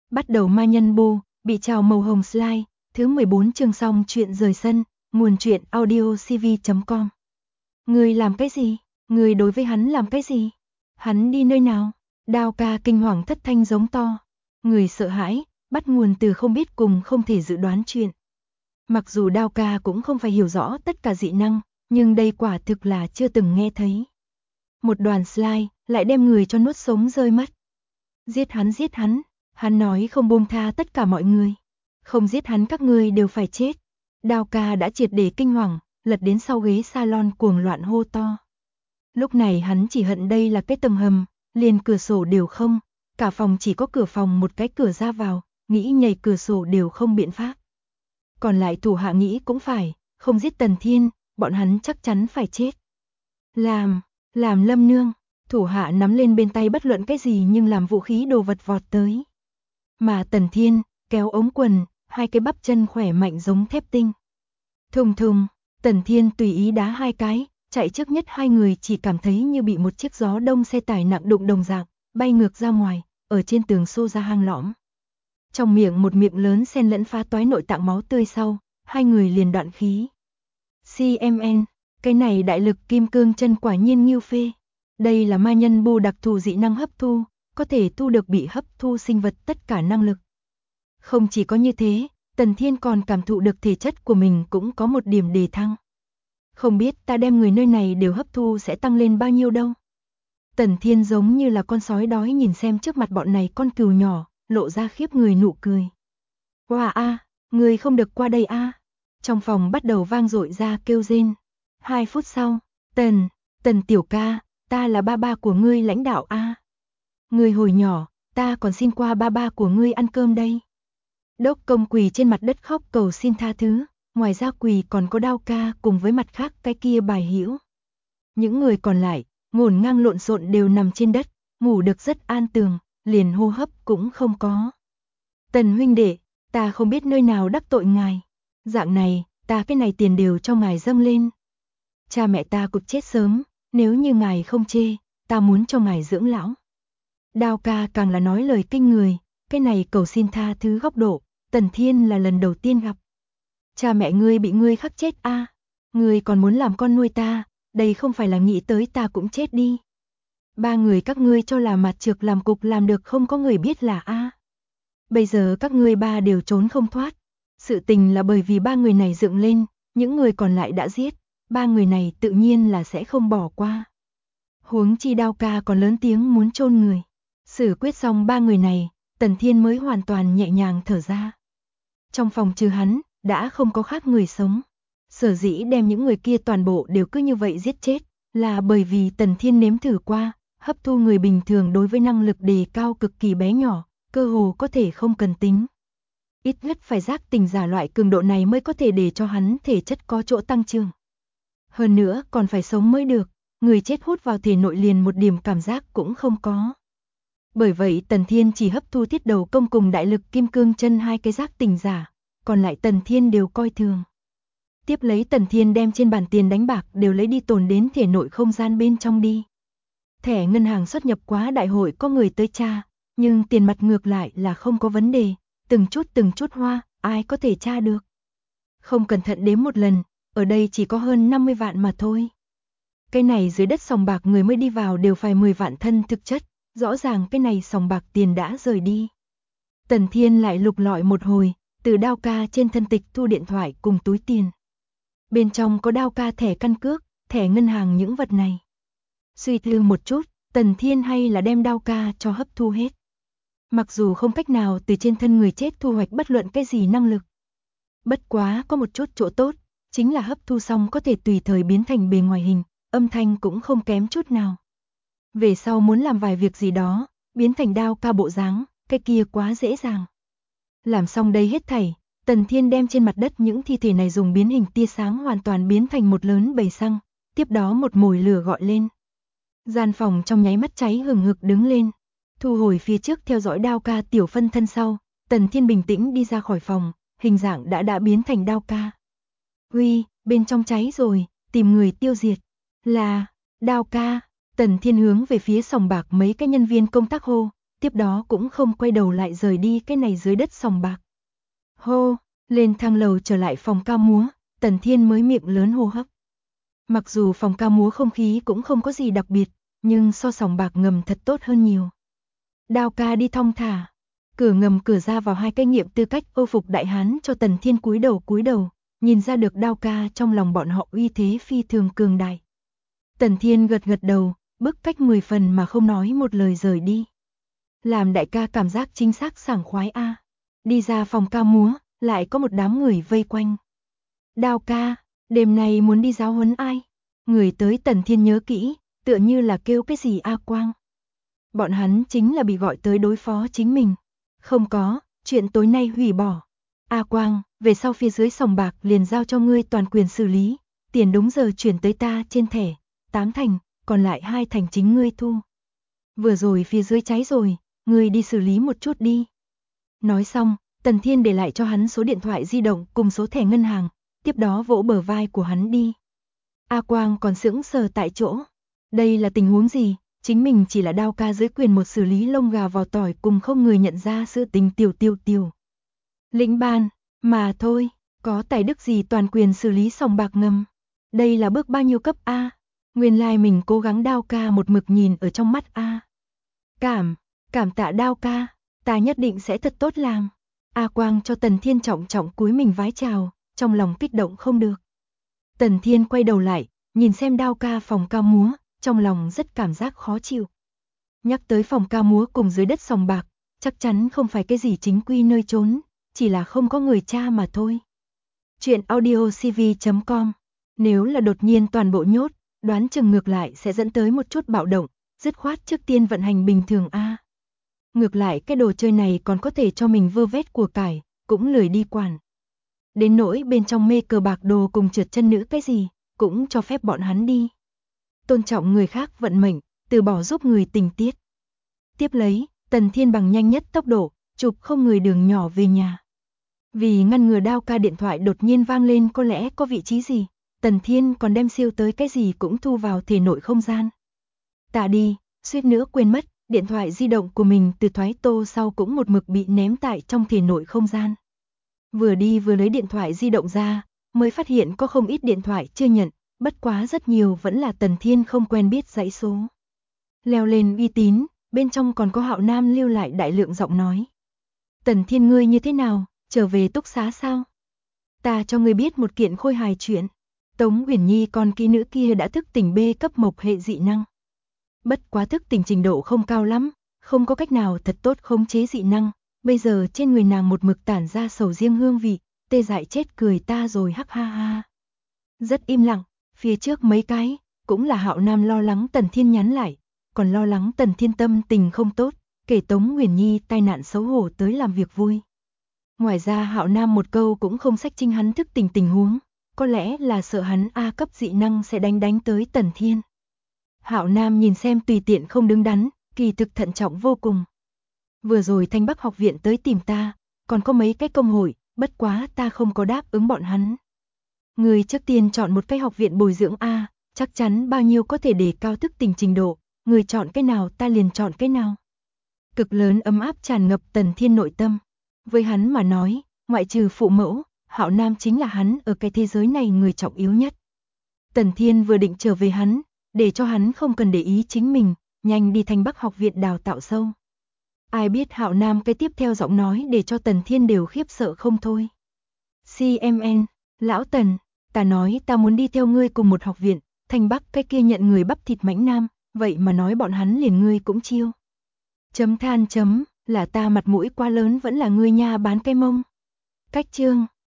Bắt đầu ma nhân bô, bị trào màu hồng slide, thứ 14 chương xong chuyện rời sân, nguồn chuyện audiocv.com. Người làm cái gì? Người đối với hắn làm cái gì? Hắn đi nơi nào? Đao ca kinh hoàng thất thanh giống to. Người sợ hãi, bắt nguồn từ không biết cùng không thể dự đoán chuyện. Mặc dù Đao ca cũng không phải hiểu rõ tất cả dị năng, nhưng đây quả thực là chưa từng nghe thấy. Một đoàn slide, lại đem người cho nuốt sống rơi mất. Giết hắn, hắn nói không buông tha tất cả mọi người. Không giết hắn các ngươi đều phải chết. Đao ca đã triệt để kinh hoàng, lật đến sau ghế salon cuồng loạn hô to. Lúc này hắn chỉ hận đây là cái tầng hầm, liền cửa sổ đều không, cả phòng chỉ có cửa phòng một cái cửa ra vào, nghĩ nhảy cửa sổ đều không biện pháp. Còn lại thủ hạ nghĩ cũng phải, không giết Tần Thiên, bọn hắn chắc chắn phải chết. Làm Lâm Nương, thủ hạ nắm lên bên tay bất luận cái gì nhưng làm vũ khí đồ vật vọt tới. Mà Tần Thiên, kéo ống quần, hai cái bắp chân khỏe mạnh giống thép tinh. Thùng thùng, Tần Thiên tùy ý đá hai cái, chạy trước nhất hai người chỉ cảm thấy như bị một chiếc gió đông xe tải nặng đụng đồng dạng, bay ngược ra ngoài, ở trên tường xô ra hang lõm. Trong miệng một miệng lớn xen lẫn phá toái nội tạng máu tươi sau, hai người liền đoạn khí. CMN, cái này đại lực kim cương chân quả nhiên nghiêu phê. Đây là ma nhân bô đặc thù dị năng hấp thu, có thể thu được bị hấp thu sinh vật tất cả năng lực. Không chỉ có như thế, Tần Thiên còn cảm thụ được thể chất của mình cũng có một điểm đề thăng. Không biết ta đem người nơi này đều hấp thu sẽ tăng lên bao nhiêu đâu. Tần Thiên giống như là con sói đói nhìn xem trước mặt bọn này con cừu nhỏ, lộ ra khiếp người nụ cười. Wow a, người không được qua đây a. Trong phòng bắt đầu vang dội ra kêu rên. 2 phút sau, Tần tiểu ca, ta là ba ba của ngươi lãnh đạo a. Ngươi hồi nhỏ, ta còn xin qua ba ba của ngươi ăn cơm đây. Đốc công quỳ trên mặt đất khóc cầu xin tha thứ, ngoài ra quỳ còn có Đao ca cùng với mặt khác cái kia bài hữu. Những người còn lại, ngổn ngang lộn xộn đều nằm trên đất, ngủ được rất an tường, liền hô hấp cũng không có. Tần huynh đệ, ta không biết nơi nào đắc tội ngài. Dạng này, ta cái này tiền đều cho ngài dâng lên. Cha mẹ ta cục chết sớm, nếu như ngài không chê, ta muốn cho ngài dưỡng lão. Đao ca càng là nói lời kinh người, cái này cầu xin tha thứ góc độ, Tần Thiên là lần đầu tiên gặp. Cha mẹ ngươi bị ngươi khắc chết a, ngươi còn muốn làm con nuôi ta, đây không phải là nghĩ tới ta cũng chết đi. Ba người các ngươi cho là mặt trược làm cục làm được không có người biết là a. Bây giờ các ngươi ba đều trốn không thoát. Sự tình là bởi vì ba người này dựng lên, những người còn lại đã giết, ba người này tự nhiên là sẽ không bỏ qua. Huống chi Đao ca còn lớn tiếng muốn chôn người. Xử quyết xong ba người này, Tần Thiên mới hoàn toàn nhẹ nhàng thở ra. Trong phòng trừ hắn, đã không có khác người sống. Sở dĩ đem những người kia toàn bộ đều cứ như vậy giết chết, là bởi vì Tần Thiên nếm thử qua, hấp thu người bình thường đối với năng lực đề cao cực kỳ bé nhỏ, cơ hồ có thể không cần tính. Ít nhất phải giác tỉnh giả loại cường độ này mới có thể để cho hắn thể chất có chỗ tăng trưởng. Hơn nữa còn phải sống mới được, người chết hút vào thể nội liền một điểm cảm giác cũng không có. Bởi vậy Tần Thiên chỉ hấp thu Thiết Đầu Công cùng đại lực kim cương chân hai cái giác tỉnh giả, còn lại Tần Thiên đều coi thường. Tiếp lấy Tần Thiên đem trên bàn tiền đánh bạc đều lấy đi tồn đến thể nội không gian bên trong đi. Thẻ ngân hàng xuất nhập quá đại hội có người tới tra, nhưng tiền mặt ngược lại là không có vấn đề, từng chút hoa, ai có thể tra được. Không cẩn thận đếm một lần, ở đây chỉ có hơn 50 vạn mà thôi. Cái này dưới đất sòng bạc người mới đi vào đều phải 10 vạn thân thực chất, rõ ràng cái này sòng bạc tiền đã rời đi. Tần Thiên lại lục lọi một hồi, từ Đao ca trên thân tịch thu điện thoại cùng túi tiền. Bên trong có Đao ca thẻ căn cước, thẻ ngân hàng những vật này. Suy tư một chút, Tần Thiên hay là đem Đao ca cho hấp thu hết. Mặc dù không cách nào từ trên thân người chết thu hoạch bất luận cái gì năng lực. Bất quá có một chút chỗ tốt, chính là hấp thu xong có thể tùy thời biến thành bề ngoài hình, âm thanh cũng không kém chút nào. Về sau muốn làm vài việc gì đó, biến thành Đao ca bộ dáng, cái kia quá dễ dàng. Làm xong đây hết thảy, Tần Thiên đem trên mặt đất những thi thể này dùng biến hình tia sáng hoàn toàn biến thành một lớn bầy xăng, tiếp đó một mồi lửa gọi lên. Gian phòng trong nháy mắt cháy hừng hực đứng lên, thu hồi phía trước theo dõi Đao ca tiểu phân thân sau, Tần Thiên bình tĩnh đi ra khỏi phòng, hình dạng đã biến thành Đao ca. Huy, bên trong cháy rồi, tìm người tiêu diệt. Là, Đao ca, Tần Thiên hướng về phía sòng bạc mấy cái nhân viên công tác hô, tiếp đó cũng không quay đầu lại rời đi cái này dưới đất sòng bạc. Hô, lên thang lầu trở lại phòng ca múa, Tần Thiên mới miệng lớn hô hấp. Mặc dù phòng ca múa không khí cũng không có gì đặc biệt, nhưng so sòng bạc ngầm thật tốt hơn nhiều. Đao ca đi thong thả, cửa ngầm cửa ra vào hai cái nghiệm tư cách Âu phục đại hán cho Tần Thiên cúi đầu, nhìn ra được Đao ca trong lòng bọn họ uy thế phi thường cường đại. Tần Thiên gật đầu, bức cách 10 phần mà không nói một lời rời đi. Làm đại ca cảm giác chính xác sảng khoái a. Đi ra phòng ca múa, lại có một đám người vây quanh. Đao ca, đêm nay muốn đi giáo huấn ai? Người tới Tần Thiên nhớ kỹ, tựa như là kêu cái gì A Quang. Bọn hắn chính là bị gọi tới đối phó chính mình. Không có, chuyện tối nay hủy bỏ. A Quang, về sau phía dưới sòng bạc liền giao cho ngươi toàn quyền xử lý, tiền đúng giờ chuyển tới ta trên thẻ, 8 thành, còn lại 2 thành chính ngươi thu. Vừa rồi phía dưới cháy rồi, ngươi đi xử lý một chút đi. Nói xong, Tần Thiên để lại cho hắn số điện thoại di động cùng số thẻ ngân hàng, tiếp đó vỗ bờ vai của hắn đi. A Quang còn sững sờ tại chỗ. Đây là tình huống gì? Chính mình chỉ là Đao ca dưới quyền một xử lý lông gà vò tỏi cùng không người nhận ra sự tình tiểu. Lĩnh ban, mà thôi, có tài đức gì toàn quyền xử lý sòng bạc ngầm. Đây là bước bao nhiêu cấp A? Nguyên lai mình cố gắng Đao ca một mực nhìn ở trong mắt A. Cảm tạ Đao ca, ta nhất định sẽ thật tốt làm. A Quang cho Tần Thiên trọng cúi mình vái chào, trong lòng kích động không được. Tần Thiên quay đầu lại, nhìn xem Đao ca phòng ca múa, trong lòng rất cảm giác khó chịu. Nhắc tới phòng ca múa cùng dưới đất sòng bạc, chắc chắn không phải cái gì chính quy nơi trốn, chỉ là không có người cha mà thôi. Chuyện audiocv.com. Nếu là đột nhiên toàn bộ nhốt, đoán chừng ngược lại sẽ dẫn tới một chút bạo động, dứt khoát trước tiên vận hành bình thường a. Ngược lại cái đồ chơi này còn có thể cho mình vơ vét của cải, cũng lười đi quản. Đến nỗi bên trong mê cờ bạc đồ cùng trượt chân nữ cái gì, cũng cho phép bọn hắn đi. Tôn trọng người khác vận mệnh, từ bỏ giúp người tình tiết. Tiếp lấy, Tần Thiên bằng nhanh nhất tốc độ, chụp không người đường nhỏ về nhà. Vì ngăn ngừa Đao ca điện thoại đột nhiên vang lên có lẽ có vị trí gì, Tần Thiên còn đem siêu tới cái gì cũng thu vào thể nội không gian. Tạ đi, suýt nữa quên mất, điện thoại di động của mình từ thoái tô sau cũng một mực bị ném tại trong thể nội không gian. Vừa đi vừa lấy điện thoại di động ra, mới phát hiện có không ít điện thoại chưa nhận, bất quá rất nhiều vẫn là Tần Thiên không quen biết dãy số. Leo lên uy tín, bên trong còn có Hạo Nam lưu lại đại lượng giọng nói. Tần Thiên ngươi như thế nào, trở về túc xá sao? Ta cho ngươi biết một kiện khôi hài chuyện. Tống Uyển Nhi con kỹ nữ kia đã thức tỉnh B cấp mộc hệ dị năng. Bất quá thức tỉnh trình độ không cao lắm, không có cách nào thật tốt khống chế dị năng. Bây giờ trên người nàng một mực tản ra sầu riêng hương vị, tê dại chết cười ta rồi hắc ha ha. Rất im lặng, phía trước mấy cái, cũng là Hạo Nam lo lắng Tần Thiên nhắn lại, còn lo lắng Tần Thiên tâm tình không tốt, kể Tống Uyển Nhi tai nạn xấu hổ tới làm việc vui. Ngoài ra Hạo Nam một câu cũng không sách trinh hắn thức tỉnh tình huống, có lẽ là sợ hắn A cấp dị năng sẽ đánh tới Tần Thiên. Hạo Nam nhìn xem tùy tiện không đứng đắn, kỳ thực thận trọng vô cùng. Vừa rồi Thanh Bắc học viện tới tìm ta, còn có mấy cái công hội, bất quá ta không có đáp ứng bọn hắn. Người trước tiên chọn một cái học viện bồi dưỡng A, chắc chắn bao nhiêu có thể để cao thức tỉnh trình độ, người chọn cái nào ta liền chọn cái nào. Cực lớn ấm áp tràn ngập Tần Thiên nội tâm. Với hắn mà nói, ngoại trừ phụ mẫu, Hạo Nam chính là hắn ở cái thế giới này người trọng yếu nhất. Tần Thiên vừa định trở về hắn, để cho hắn không cần để ý chính mình, nhanh đi Thanh Bắc học viện đào tạo sâu. Ai biết Hạo Nam cái tiếp theo giọng nói để cho Tần Thiên đều khiếp sợ không thôi. CMN, lão Tần, ta nói ta muốn đi theo ngươi cùng một học viện, Thanh Bắc cái kia nhận người bắp thịt mãnh nam, vậy mà nói bọn hắn liền ngươi cũng chiêu. Là ta mặt mũi quá lớn vẫn là ngươi nha bán cái mông. Cách chương